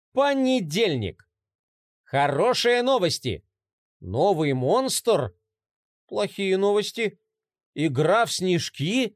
Понедельник. Хорошие новости. Новый монстр. Плохие новости. Игра в снежки.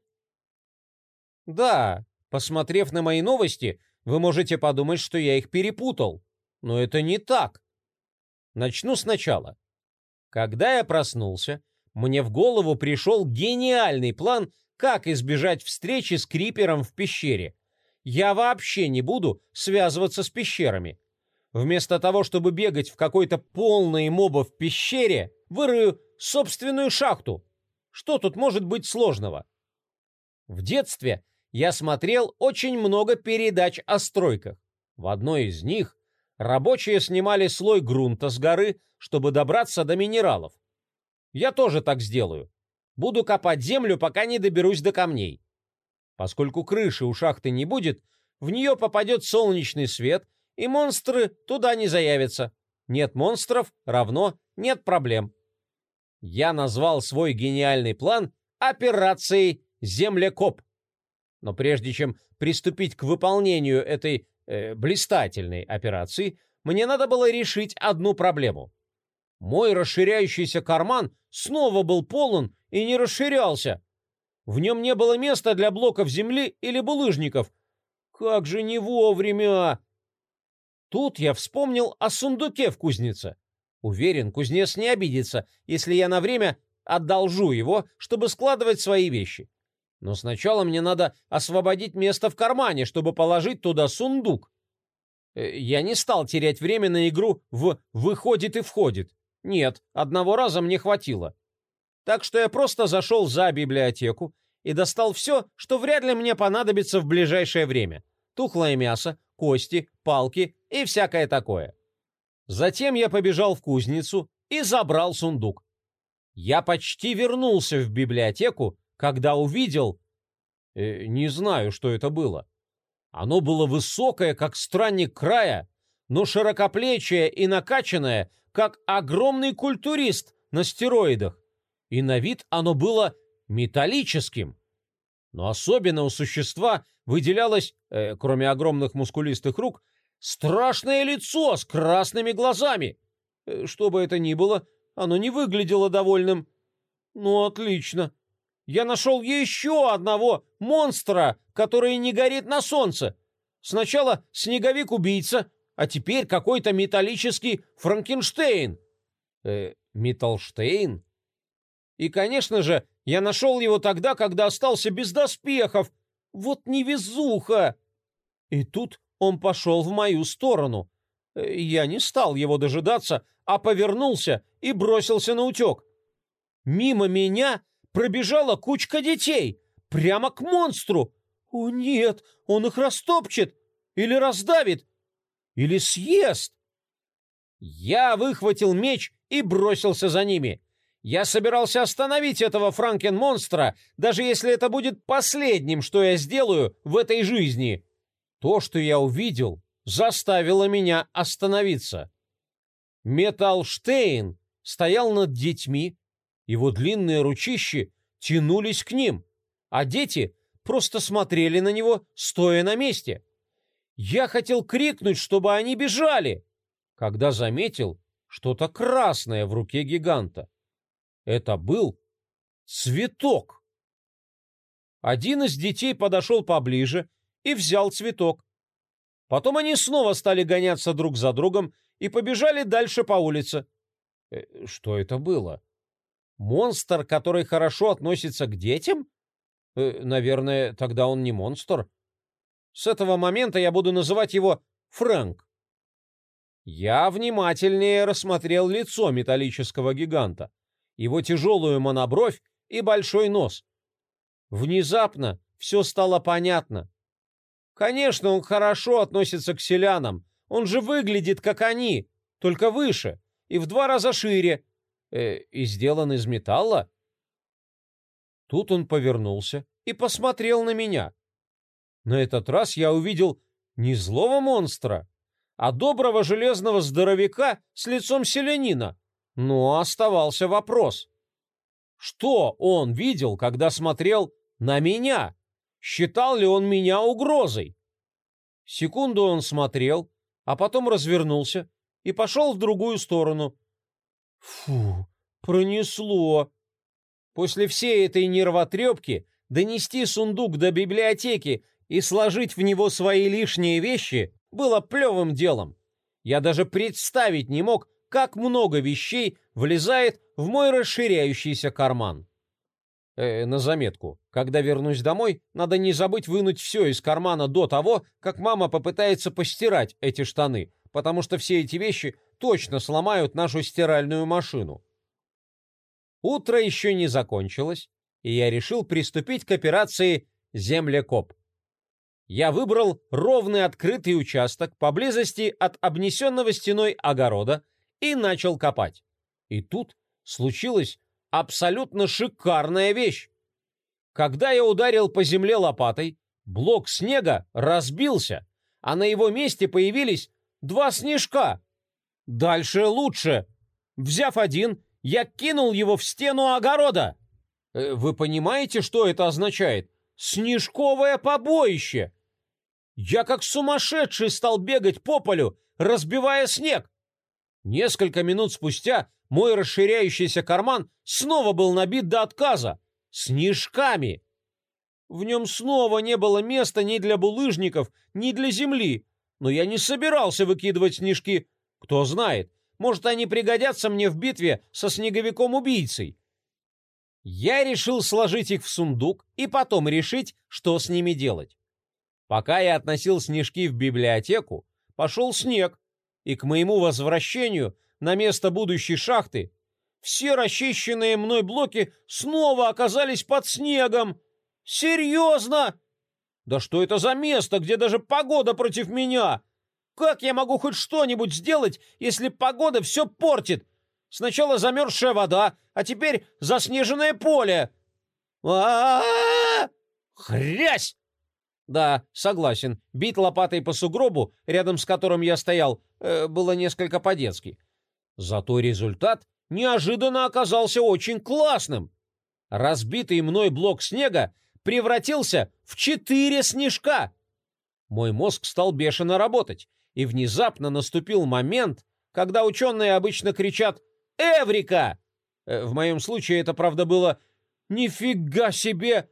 Да, посмотрев на мои новости, вы можете подумать, что я их перепутал. Но это не так. Начну сначала. Когда я проснулся, мне в голову пришел гениальный план, как избежать встречи с Крипером в пещере. Я вообще не буду связываться с пещерами. Вместо того, чтобы бегать в какой-то полной мобов пещере, вырою собственную шахту. Что тут может быть сложного? В детстве я смотрел очень много передач о стройках. В одной из них рабочие снимали слой грунта с горы, чтобы добраться до минералов. Я тоже так сделаю. Буду копать землю, пока не доберусь до камней. Поскольку крыши у шахты не будет, в нее попадет солнечный свет, и монстры туда не заявятся. Нет монстров равно нет проблем. Я назвал свой гениальный план операцией «Землекоп». Но прежде чем приступить к выполнению этой блистательной операции, мне надо было решить одну проблему. Мой расширяющийся карман снова был полон и не расширялся. В нем не было места для блоков земли или булыжников. Как же не вовремя! Тут я вспомнил о сундуке в кузнице. Уверен, кузнец не обидится, если я на время одолжу его, чтобы складывать свои вещи. Но сначала мне надо освободить место в кармане, чтобы положить туда сундук. Я не стал терять время на игру в «выходит и входит». Нет, одного раза мне хватило. Так что я просто зашел за библиотеку и достал все, что вряд ли мне понадобится в ближайшее время. Тухлое мясо, кости, палки и всякое такое. Затем я побежал в кузницу и забрал сундук. Я почти вернулся в библиотеку, когда увидел... не знаю, что это было. Оно было высокое, как странник края, но широкоплечие и накачанное, как огромный культурист на стероидах. И на вид оно было металлическим. Но особенно у существа выделялось, кроме огромных мускулистых рук, страшное лицо с красными глазами. Что бы это ни было, оно не выглядело довольным. Ну, отлично. Я нашел еще одного монстра, который не горит на солнце. Сначала снеговик-убийца, а теперь какой-то металлический Франкенштейн. Металлштейн? И, конечно же, я нашел его тогда, когда остался без доспехов. Вот невезуха! И тут он пошел в мою сторону. Я не стал его дожидаться, а повернулся и бросился на утек. Мимо меня пробежала кучка детей, прямо к монстру. О нет, он их растопчет, или раздавит, или съест. Я выхватил меч и бросился за ними. Я собирался остановить этого франкен-монстра, даже если это будет последним, что я сделаю в этой жизни. То, что я увидел, заставило меня остановиться. Металлштейн стоял над детьми, его длинные ручищи тянулись к ним, а дети просто смотрели на него, стоя на месте. Я хотел крикнуть, чтобы они бежали, когда заметил что-то красное в руке гиганта. Это был цветок. Один из детей подошел поближе и взял цветок. Потом они снова стали гоняться друг за другом и побежали дальше по улице. Что это было? Монстр, который хорошо относится к детям? Наверное, тогда он не монстр. С этого момента я буду называть его Фрэнк. Я внимательнее рассмотрел лицо металлического гиганта, его тяжелую монобровь и большой нос. Внезапно все стало понятно. Конечно, он хорошо относится к селянам. Он же выглядит, как они, только выше и в 2 раза шире. И сделан из металла? Тут он повернулся и посмотрел на меня. На этот раз я увидел не злого монстра, а доброго железного здоровяка с лицом селянина. Но оставался вопрос. Что он видел, когда смотрел на меня? Считал ли он меня угрозой? Секунду он смотрел, а потом развернулся и пошел в другую сторону. Фу, пронесло. После всей этой нервотрепки донести сундук до библиотеки и сложить в него свои лишние вещи было плевым делом. Я даже представить не мог, как много вещей влезает в мой расширяющийся карман. На заметку, когда вернусь домой, надо не забыть вынуть все из кармана до того, как мама попытается постирать эти штаны, потому что все эти вещи точно сломают нашу стиральную машину. Утро еще не закончилось, и я решил приступить к операции «Землекоп». Я выбрал ровный открытый участок поблизости от обнесенного стеной огорода и начал копать. И тут случилась абсолютно шикарная вещь. Когда я ударил по земле лопатой, блок снега разбился, а на его месте появились 2 снежка. Дальше лучше. Взяв один, я кинул его в стену огорода. Вы понимаете, что это означает? Снежковое побоище. Я как сумасшедший стал бегать по полю, разбивая снег. Несколько минут спустя мой расширяющийся карман снова был набит до отказа снежками. В нем снова не было места ни для булыжников, ни для земли, но я не собирался выкидывать снежки. Кто знает, может, они пригодятся мне в битве со снеговиком-убийцей. Я решил сложить их в сундук и потом решить, что с ними делать. Пока я относил снежки в библиотеку, пошел снег, и к моему возвращению на место будущей шахты все расчищенные мной блоки снова оказались под снегом. Серьезно? Да что это за место, где даже погода против меня? Как я могу хоть что-нибудь сделать, если погода все портит? Сначала замерзшая вода, а теперь заснеженное поле. А-а-а! Хрясь! Да, согласен, бить лопатой по сугробу, рядом с которым я стоял, было несколько по-детски. Зато результат неожиданно оказался очень классным. Разбитый мной блок снега превратился в 4 снежка. Мой мозг стал бешено работать, и внезапно наступил момент, когда ученые обычно кричат «Эврика!». В моем случае это, правда, было «Нифига себе!».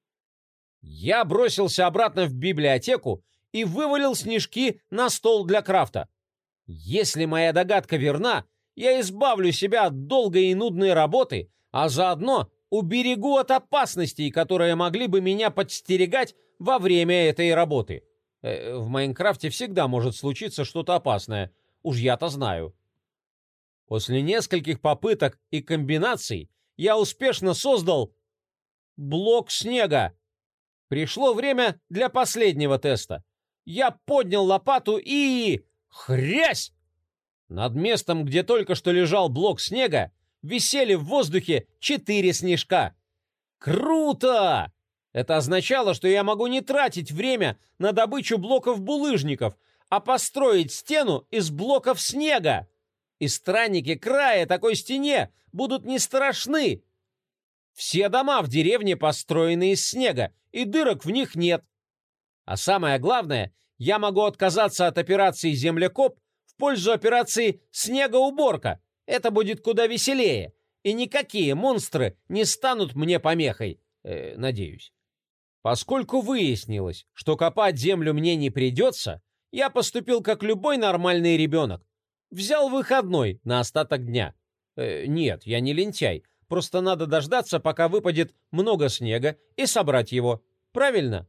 Я бросился обратно в библиотеку и вывалил снежки на стол для крафта. Если моя догадка верна, я избавлю себя от долгой и нудной работы, а заодно уберегу от опасностей, которые могли бы меня подстерегать во время этой работы. В Майнкрафте всегда может случиться что-то опасное, уж я-то знаю. После нескольких попыток и комбинаций я успешно создал блок снега. Пришло время для последнего теста. Я поднял лопату и... хрясь! Над местом, где только что лежал блок снега, висели в воздухе 4 снежка. Круто! Это означало, что я могу не тратить время на добычу блоков булыжников, а построить стену из блоков снега. И странники края такой стене будут не страшны. Все дома в деревне построены из снега, и дырок в них нет. А самое главное, я могу отказаться от операции «Землекоп» в пользу операции «Снегоуборка». Это будет куда веселее, и никакие монстры не станут мне помехой, надеюсь. Поскольку выяснилось, что копать землю мне не придется, я поступил как любой нормальный ребенок. Взял выходной на остаток дня. Нет, я не лентяй. Просто надо дождаться, пока выпадет много снега, и собрать его. Правильно?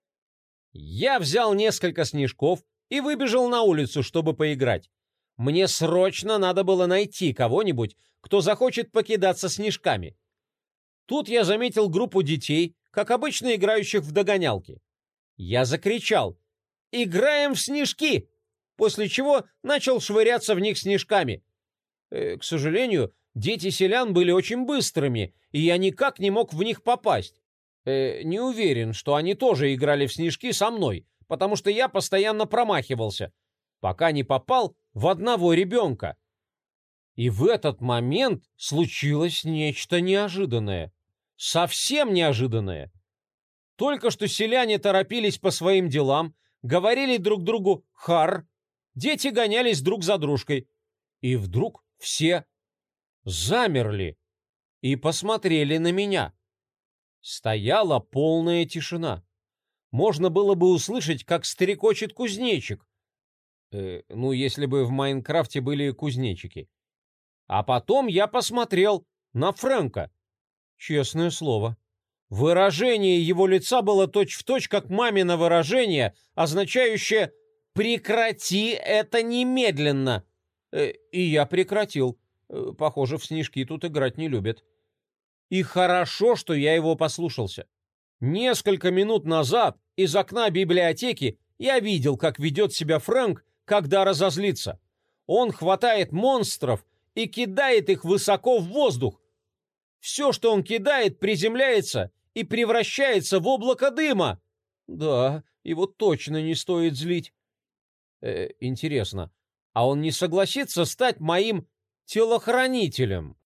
Я взял несколько снежков и выбежал на улицу, чтобы поиграть. Мне срочно надо было найти кого-нибудь, кто захочет покидаться снежками. Тут я заметил группу детей, как обычно играющих в догонялки. Я закричал «Играем в снежки!», после чего начал швыряться в них снежками. К сожалению, дети селян были очень быстрыми, и я никак не мог в них попасть. Не уверен, что они тоже играли в снежки со мной, потому что я постоянно промахивался, пока не попал в одного ребенка. И в этот момент случилось нечто неожиданное. Совсем неожиданное. Только что селяне торопились по своим делам, говорили друг другу «хар», Дети гонялись друг за дружкой. И вдруг все замерли и посмотрели на меня. Стояла полная тишина. Можно было бы услышать, как стрекочет кузнечик. Если бы в Майнкрафте были кузнечики. А потом я посмотрел на Фрэнка. Честное слово. Выражение его лица было точь-в-точь, как мамино выражение, означающее «прекрати это немедленно». И я прекратил. Похоже, в снежки тут играть не любят. И хорошо, что я его послушался. Несколько минут назад из окна библиотеки я видел, как ведет себя Фрэнк, когда разозлится. Он хватает монстров и кидает их высоко в воздух. Все, что он кидает, приземляется и превращается в облако дыма. Да, его точно не стоит злить. Интересно, а он не согласится стать моим телохранителем?